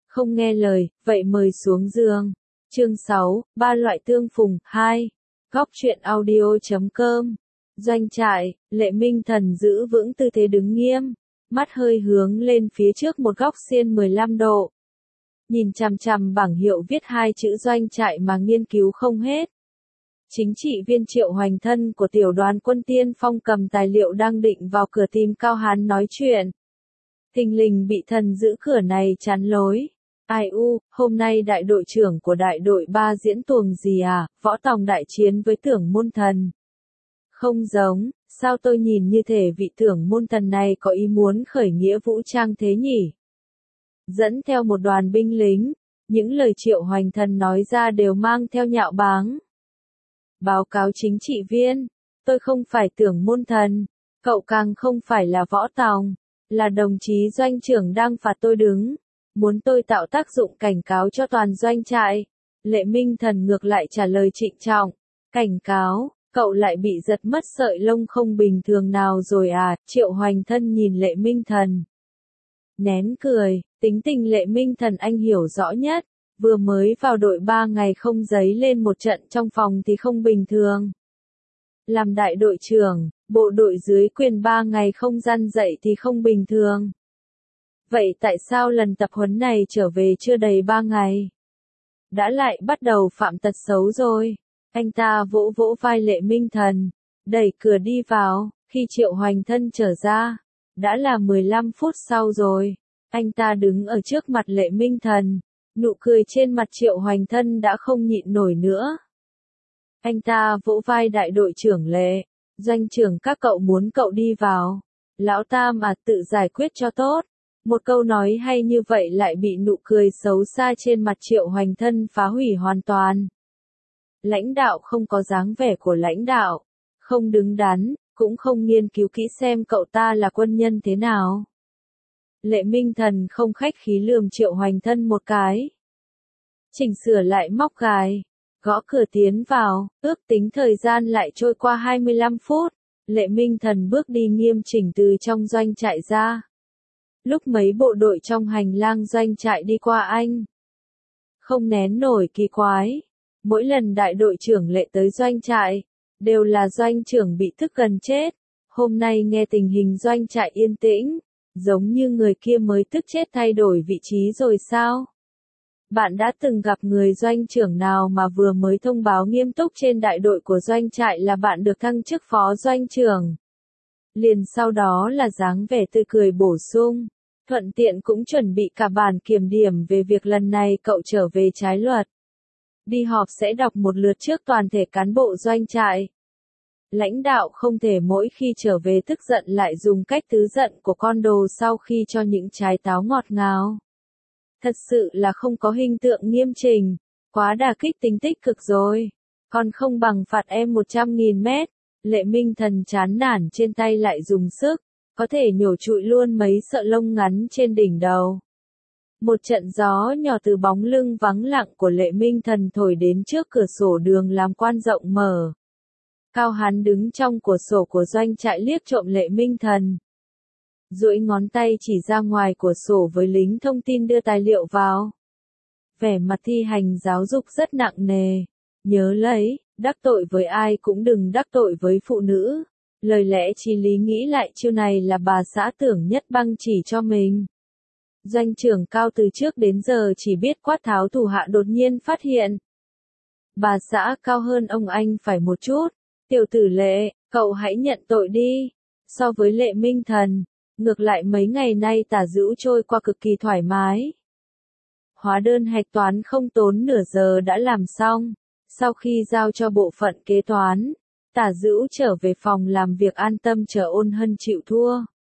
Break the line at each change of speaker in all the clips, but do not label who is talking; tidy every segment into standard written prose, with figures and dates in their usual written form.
Không nghe lời, vậy mời xuống giường. Chương 6, ba loại tương phùng, 2. Góc truyện audio.com. Doanh trại, Lệ Minh Thần giữ vững tư thế đứng nghiêm, mắt hơi hướng lên phía trước một góc xiên 15 độ. Nhìn chằm chằm bảng hiệu viết hai chữ doanh trại mà nghiên cứu không hết. Chính trị viên Triệu Hoành thân của tiểu đoàn quân tiên phong cầm tài liệu đang định vào cửa tìm Cao Hán nói chuyện. Thình lình bị thần giữ cửa này chắn lối. Ai u, hôm nay đại đội trưởng của đại đội 3 diễn tuồng gì à, võ tòng đại chiến với tưởng môn thần. Không giống, sao tôi nhìn như thể vị tưởng môn thần này có ý muốn khởi nghĩa vũ trang thế nhỉ? Dẫn theo một đoàn binh lính, những lời Triệu Hoành thần nói ra đều mang theo nhạo báng. Báo cáo chính trị viên, tôi không phải tưởng môn thần, cậu càng không phải là võ tòng, là đồng chí doanh trưởng đang phạt tôi đứng, muốn tôi tạo tác dụng cảnh cáo cho toàn doanh trại. Lệ Minh Thần ngược lại trả lời trịnh trọng, cảnh cáo, cậu lại bị giật mất sợi lông không bình thường nào rồi à? Triệu Hoành thân nhìn Lệ Minh Thần, nén cười, tính tình Lệ Minh Thần anh hiểu rõ nhất. Vừa mới vào đội 3 ngày không giấy lên một trận trong phòng thì không bình thường. Làm đại đội trưởng, bộ đội dưới quyền 3 ngày không răn dậy thì không bình thường. Vậy tại sao lần tập huấn này trở về chưa đầy 3 ngày? Đã lại bắt đầu phạm tật xấu rồi. Anh ta vỗ vỗ vai Lệ Minh Thần, đẩy cửa đi vào, khi Triệu Hoành thân trở ra. Đã là 15 phút sau rồi. Anh ta đứng ở trước mặt Lệ Minh Thần. Nụ cười trên mặt Triệu Hoành thân đã không nhịn nổi nữa. Anh ta vỗ vai đại đội trưởng Lệ, doanh trưởng các cậu muốn cậu đi vào. Lão Tam à, tự giải quyết cho tốt. Một câu nói hay như vậy lại bị nụ cười xấu xa trên mặt Triệu Hoành thân phá hủy hoàn toàn. Lãnh đạo không có dáng vẻ của lãnh đạo, không đứng đắn, cũng không nghiên cứu kỹ xem cậu ta là quân nhân thế nào. Lệ Minh Thần không khách khí lườm Triệu Hoành thân một cái. Chỉnh sửa lại móc gài, gõ cửa tiến vào, ước tính thời gian lại trôi qua 25 phút. Lệ Minh Thần bước đi nghiêm chỉnh từ trong doanh trại ra. Lúc mấy bộ đội trong hành lang doanh trại đi qua anh, không nén nổi kỳ quái. Mỗi lần đại đội trưởng Lệ tới doanh trại, đều là doanh trưởng bị tức gần chết. Hôm nay nghe tình hình doanh trại yên tĩnh, giống như người kia mới tức chết thay đổi vị trí rồi sao? Bạn đã từng gặp người doanh trưởng nào mà vừa mới thông báo nghiêm túc trên đại đội của doanh trại là bạn được thăng chức phó doanh trưởng? Liền sau đó là dáng vẻ tươi cười bổ sung, thuận tiện cũng chuẩn bị cả bản kiểm điểm về việc lần này cậu trở về trái luật. Đi họp sẽ đọc một lượt trước toàn thể cán bộ doanh trại. Lãnh đạo không thể mỗi khi trở về tức giận lại dùng cách tứ giận của con đồ sau khi cho những trái táo ngọt ngào. Thật sự là không có hình tượng nghiêm chỉnh, quá đả kích tính tích cực rồi. Còn không bằng phạt em 100.000 mét. Lệ Minh Thần chán nản trên tay lại dùng sức, có thể nhổ trụi luôn mấy sợi lông ngắn trên đỉnh đầu. Một trận gió nhỏ từ bóng lưng vắng lặng của Lệ Minh Thần thổi đến trước cửa sổ đường làm quan rộng mở. Cao Hán đứng trong cửa sổ của doanh trại liếc trộm Lệ Minh Thần. Duỗi ngón tay chỉ ra ngoài cửa sổ với lính thông tin đưa tài liệu vào. Vẻ mặt thi hành giáo dục rất nặng nề. Nhớ lấy, đắc tội với ai cũng đừng đắc tội với phụ nữ. Lời lẽ chí lý nghĩ lại chiêu này là bà xã Tưởng Nhất Băng chỉ cho mình. Doanh trưởng Cao từ trước đến giờ chỉ biết quát tháo thủ hạ đột nhiên phát hiện. Bà xã Cao hơn ông anh phải một chút. Tiểu tử Lệ, cậu hãy nhận tội đi. So với Lệ Minh Thần, ngược lại mấy ngày nay Tả Dữu trôi qua cực kỳ thoải mái. Hóa đơn hạch toán không tốn nửa giờ đã làm xong. Sau khi giao cho bộ phận kế toán, Tả Dữu trở về phòng làm việc an tâm chờ Ôn Hân chịu thua.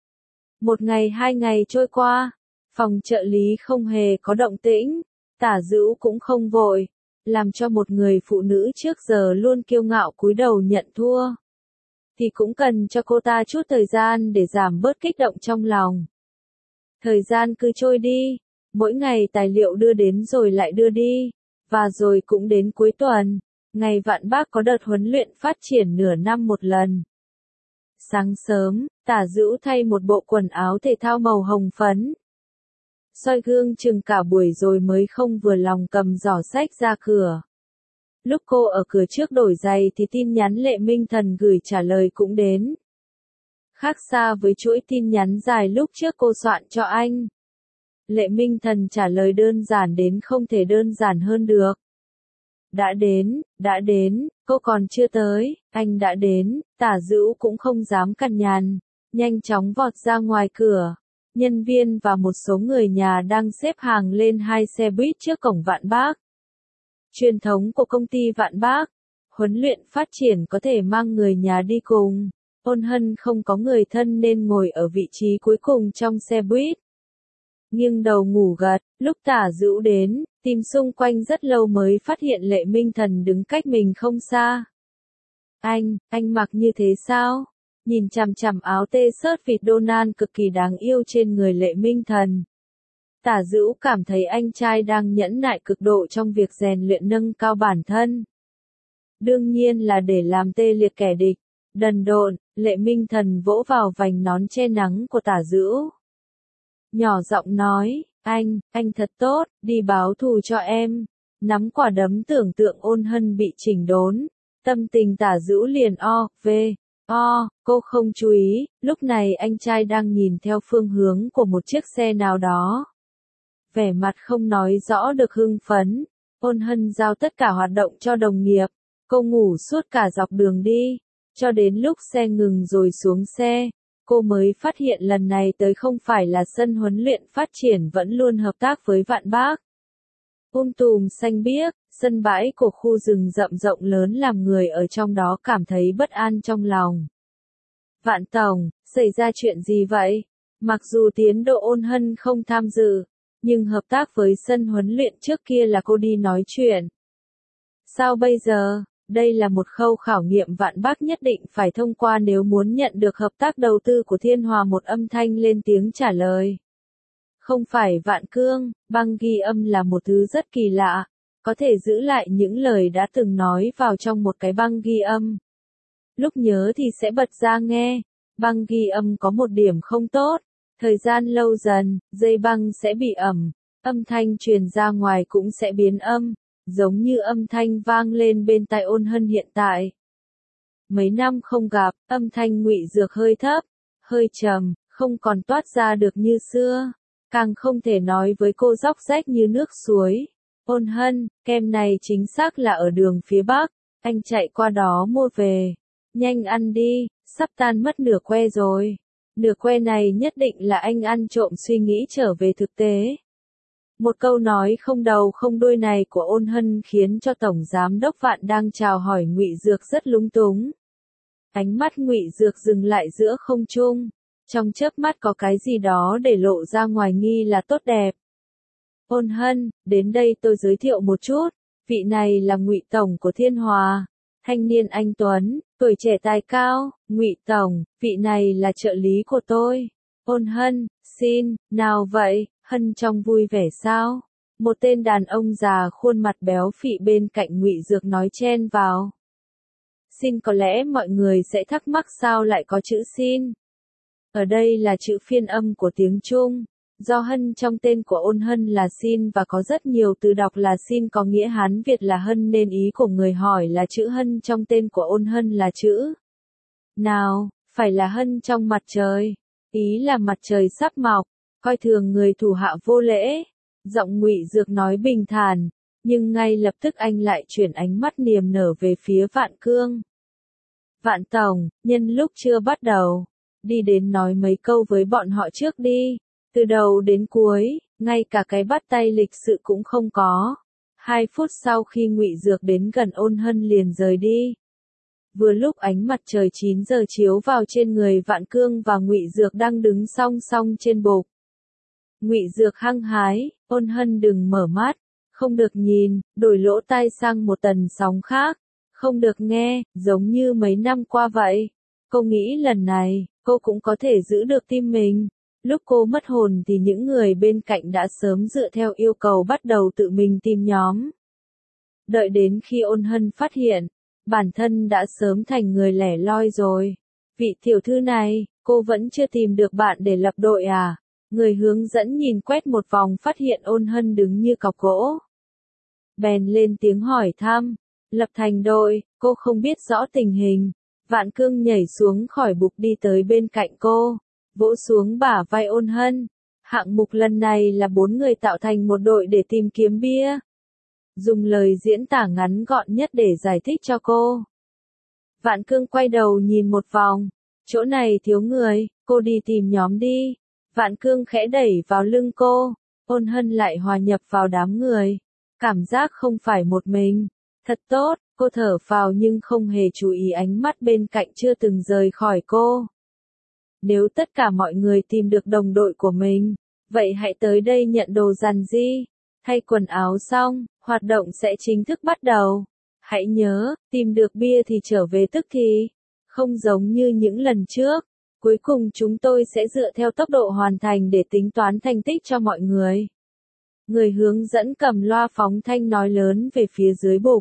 Một ngày 2 ngày trôi qua, phòng trợ lý không hề có động tĩnh, Tả Dữu cũng không vội, làm cho một người phụ nữ trước giờ luôn kiêu ngạo cúi đầu nhận thua. Thì cũng cần cho cô ta chút thời gian để giảm bớt kích động trong lòng. Thời gian cứ trôi đi, mỗi ngày tài liệu đưa đến rồi lại đưa đi, và rồi cũng đến cuối tuần, ngày Vạn Bác có đợt huấn luyện phát triển nửa năm một lần. Sáng sớm, Tả Dữu thay một bộ quần áo thể thao màu hồng phấn. soi gương chừng cả buổi rồi mới không vừa lòng cầm giỏ sách ra cửa. Lúc cô ở cửa trước đổi giày thì tin nhắn Lệ Minh Thần gửi trả lời cũng đến. Khác xa với chuỗi tin nhắn dài lúc trước cô soạn cho anh. Lệ Minh Thần trả lời đơn giản đến không thể đơn giản hơn được. Đã đến, cô còn chưa tới, anh đã đến. Tả Dữu cũng không dám cằn nhằn, nhanh chóng vọt ra ngoài cửa. Nhân viên và một số người nhà đang xếp hàng lên 2 xe buýt trước cổng Vạn Bác. Truyền thống của công ty Vạn Bác, huấn luyện phát triển có thể mang người nhà đi cùng. Ôn Hân không có người thân nên ngồi ở vị trí cuối cùng trong xe buýt. Nghiêng đầu ngủ gật, lúc Tả Dữu đến, tìm xung quanh rất lâu mới phát hiện Lệ Minh Thần đứng cách mình không xa. Anh mặc như thế sao? Nhìn chằm chằm áo t-shirt vịt Donald cực kỳ đáng yêu trên người Lệ Minh Thần. Tả Dữu cảm thấy anh trai đang nhẫn nại cực độ trong việc rèn luyện nâng cao bản thân. Đương nhiên là để làm tê liệt kẻ địch. Đần độn, Lệ Minh Thần vỗ vào vành nón che nắng của Tả Dữu. Nhỏ giọng nói, anh thật tốt, đi báo thù cho em. Nắm quả đấm tưởng tượng Ôn Hân bị chỉnh đốn. Tâm tình Tả Dữu liền cô không chú ý, lúc này anh trai đang nhìn theo phương hướng của một chiếc xe nào đó. Vẻ mặt không nói rõ được hưng phấn. Ôn Hân giao tất cả hoạt động cho đồng nghiệp. Cô ngủ suốt cả dọc đường đi. Cho đến lúc xe ngừng rồi xuống xe, cô mới phát hiện lần này tới không phải là sân huấn luyện phát triển vẫn luôn hợp tác với Vạn Bác. Tùm xanh biếc, sân bãi của khu rừng rậm rộng lớn làm người ở trong đó cảm thấy bất an trong lòng. Vạn Tổng, xảy ra chuyện gì vậy? Mặc dù tiến độ Ôn Hân không tham dự, nhưng hợp tác với sân huấn luyện trước kia là cô đi nói chuyện. Sao bây giờ? Đây là một khâu khảo nghiệm Vạn Bác nhất định phải thông qua nếu muốn nhận được hợp tác đầu tư của Thiên Hòa. Một âm thanh lên tiếng trả lời. Không phải Vạn Cương, băng ghi âm là một thứ rất kỳ lạ, có thể giữ lại những lời đã từng nói vào trong một cái băng ghi âm. Lúc nhớ thì sẽ bật ra nghe. Băng ghi âm có một điểm không tốt, thời gian lâu dần, dây băng sẽ bị ẩm, âm thanh truyền ra ngoài cũng sẽ biến âm. Giống như âm thanh vang lên bên tai Ôn Hân hiện tại. Mấy năm không gặp, âm thanh Ngụy Dược hơi thấp, hơi trầm, không còn toát ra được như xưa. Càng không thể nói với cô róc rách như nước suối. Ôn Hân, kem này chính xác là ở đường phía Bắc, anh chạy qua đó mua về. Nhanh ăn đi, sắp tan mất nửa que rồi. Nửa que này nhất định là anh ăn trộm suy nghĩ trở về thực tế. Một câu nói không đầu không đuôi này của Ôn Hân khiến cho Tổng Giám đốc Vạn đang chào hỏi Ngụy Dược rất lúng túng. Ánh mắt Ngụy Dược dừng lại giữa không trung. Trong chớp mắt có cái gì đó để lộ ra ngoài nghi là tốt đẹp. Ôn Hân, đến đây tôi giới thiệu một chút. Vị này là Ngụy Tổng của Thiên Hòa. Thanh niên anh tuấn, tuổi trẻ tài cao. Ngụy Tổng, vị này là trợ lý của tôi. Ôn Hân, xin, nào vậy? Hân trong vui vẻ sao? Một tên đàn ông già khuôn mặt béo phị bên cạnh Ngụy Dược nói chen vào. Xin, có lẽ mọi người sẽ thắc mắc sao lại có chữ xin. Ở đây là chữ phiên âm của tiếng Trung. Do Hân trong tên của Ôn Hân là xin và có rất nhiều từ đọc là xin có nghĩa Hán Việt là Hân nên ý của người hỏi là chữ Hân trong tên của Ôn Hân là chữ. Nào, phải là Hân trong mặt trời. Ý là mặt trời sắp mọc. Coi thường người thủ hạ vô lễ. Giọng Ngụy Dược nói bình thản, nhưng ngay lập tức anh lại chuyển ánh mắt niềm nở về phía Vạn Cương. Vạn Tổng, nhân lúc chưa bắt đầu, đi đến nói mấy câu với bọn họ trước đi. Từ đầu đến cuối, ngay cả cái bắt tay lịch sự cũng không có. 2 phút sau khi Ngụy Dược đến gần Ôn Hân liền rời đi. Vừa lúc ánh mặt trời 9 giờ chiếu vào trên người Vạn Cương và Ngụy Dược đang đứng song song trên bục. Ngụy Dược hăng hái, Ôn Hân đừng mở mắt, không được nhìn, đổi lỗ tai sang một tần sóng khác, không được nghe, giống như mấy năm qua vậy. Cô nghĩ lần này, cô cũng có thể giữ được tim mình. Lúc cô mất hồn thì những người bên cạnh đã sớm dựa theo yêu cầu bắt đầu tự mình tìm nhóm. Đợi đến khi Ôn Hân phát hiện, bản thân đã sớm thành người lẻ loi rồi. Vị tiểu thư này, cô vẫn chưa tìm được bạn để lập đội à? Người hướng dẫn nhìn quét một vòng phát hiện Ôn Hân đứng như cọc gỗ. Bèn lên tiếng hỏi thăm. Lập thành đội, cô không biết rõ tình hình. Vạn Cương nhảy xuống khỏi bục đi tới bên cạnh cô, vỗ xuống bả vai Ôn Hân. Hạng mục lần này là 4 người tạo thành một đội để tìm kiếm bia. Dùng lời diễn tả ngắn gọn nhất để giải thích cho cô. Vạn Cương quay đầu nhìn một vòng. Chỗ này thiếu người, cô đi tìm nhóm đi. Vạn Cương khẽ đẩy vào lưng cô. Ôn Hân lại hòa nhập vào đám người. Cảm giác không phải một mình. Thật tốt, cô thở phào nhưng không hề chú ý ánh mắt bên cạnh chưa từng rời khỏi cô. Nếu tất cả mọi người tìm được đồng đội của mình, vậy hãy tới đây nhận đồ dàn di. Thay quần áo xong, hoạt động sẽ chính thức bắt đầu. Hãy nhớ, tìm được bia thì trở về tức thì. Không giống như những lần trước. Cuối cùng chúng tôi sẽ dựa theo tốc độ hoàn thành để tính toán thành tích cho mọi người. Người hướng dẫn cầm loa phóng thanh nói lớn về phía dưới bục.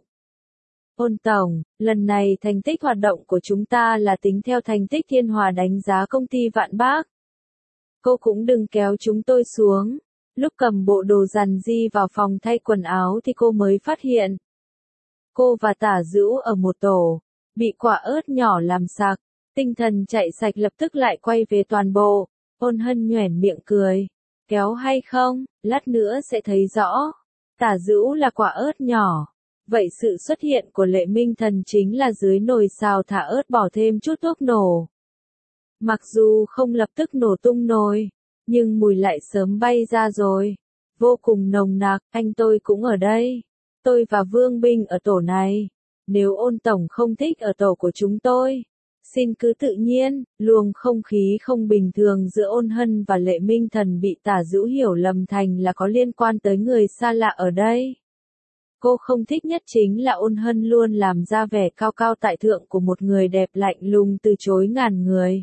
Ôn tổng, lần này thành tích hoạt động của chúng ta là tính theo thành tích Thiên Hòa đánh giá công ty Vạn Bác. Cô cũng đừng kéo chúng tôi xuống. Lúc cầm bộ đồ dàn di vào phòng thay quần áo thì cô mới phát hiện. Cô và Tả Dữu ở một tổ, bị quả ớt nhỏ làm sặc. Tinh thần chạy sạch lập tức lại quay về toàn bộ. Ôn Hân nhoẻn miệng cười. Kéo hay không, lát nữa sẽ thấy rõ. Tả Dữu là quả ớt nhỏ. Vậy sự xuất hiện của Lệ Minh Thần chính là dưới nồi xào thả ớt bỏ thêm chút thuốc nổ. Mặc dù không lập tức nổ tung nồi, nhưng mùi lại sớm bay ra rồi. Vô cùng nồng nặc, anh tôi cũng ở đây. Tôi và Vương Binh ở tổ này. Nếu Ôn tổng không thích ở tổ của chúng tôi, xin cứ tự nhiên. Luồng không khí không bình thường giữa Ôn Hân và Lệ Minh Thần bị Tả Dữu hiểu lầm thành là có liên quan tới người xa lạ ở đây. Cô không thích nhất chính là Ôn Hân luôn làm ra vẻ cao cao tại thượng của một người đẹp lạnh lùng từ chối ngàn người.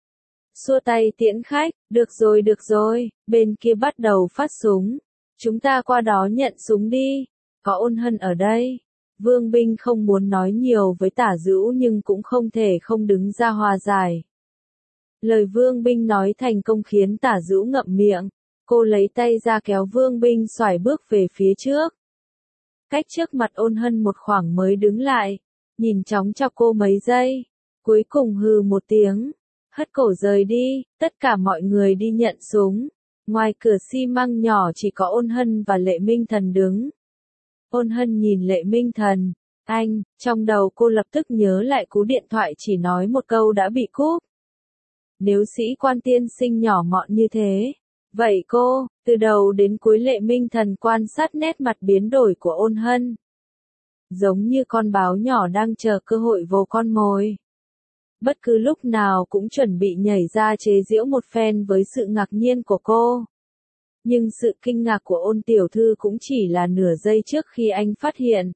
Xua tay tiễn khách, được rồi, bên kia bắt đầu phát súng. Chúng ta qua đó nhận súng đi, có Ôn Hân ở đây. Vương Binh không muốn nói nhiều với Tả Dữu nhưng cũng không thể không đứng ra hòa giải. Lời Vương Binh nói thành công khiến Tả Dữu ngậm miệng. Cô lấy tay ra kéo Vương Binh xoài bước về phía trước. Cách trước mặt Ôn Hân một khoảng mới đứng lại, nhìn chóng chọc cô mấy giây, cuối cùng hừ một tiếng, hất cổ rời đi. Tất cả mọi người đi nhận súng. Ngoài cửa xi măng nhỏ chỉ có Ôn Hân và Lệ Minh Thần đứng. Ôn Hân nhìn Lệ Minh Thần, anh, trong đầu cô lập tức nhớ lại cú điện thoại chỉ nói một câu đã bị cúp. Nếu sĩ quan tiên sinh nhỏ mọn như thế, vậy cô, từ đầu đến cuối Lệ Minh Thần quan sát nét mặt biến đổi của Ôn Hân. Giống như con báo nhỏ đang chờ cơ hội vồ con mồi. Bất cứ lúc nào cũng chuẩn bị nhảy ra chế giễu một phen với sự ngạc nhiên của cô. Nhưng sự kinh ngạc của Ôn tiểu thư cũng chỉ là nửa giây trước khi anh phát hiện.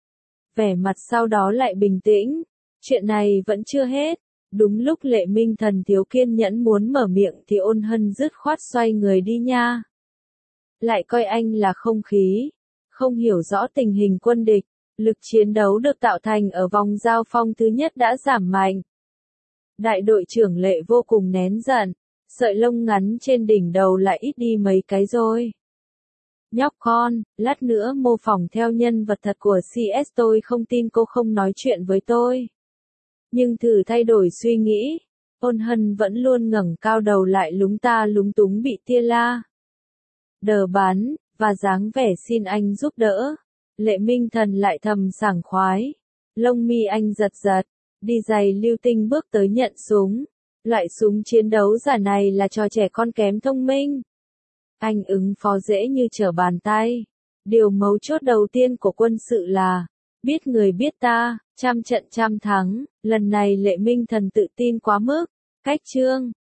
Vẻ mặt sau đó lại bình tĩnh. Chuyện này vẫn chưa hết. Đúng lúc Lệ Minh Thần thiếu kiên nhẫn muốn mở miệng thì Ôn Hân dứt khoát xoay người đi nha. Lại coi anh là không khí. Không hiểu rõ tình hình quân địch. Lực chiến đấu được tạo thành ở vòng giao phong thứ nhất đã giảm mạnh. Đại đội trưởng Lệ vô cùng nén giận. Sợi lông ngắn trên đỉnh đầu lại ít đi mấy cái rồi. Nhóc con, lát nữa mô phỏng theo nhân vật thật của CS tôi không tin cô không nói chuyện với tôi. Nhưng thử thay đổi suy nghĩ. Ôn Hân vẫn luôn ngẩng cao đầu lại lúng ta lúng túng bị tia la. Đờ bắn, và dáng vẻ xin anh giúp đỡ. Lệ Minh Thần lại thầm sảng khoái. Lông mi anh giật giật, đi giày lưu tinh bước tới nhận súng. Loại súng chiến đấu giả này là trò trẻ con kém thông minh. Anh ứng phó dễ như trở bàn tay. Điều mấu chốt đầu tiên của quân sự là biết người biết ta, trăm trận trăm thắng. Lần này Lệ Minh Thần tự tin quá mức. Cách chương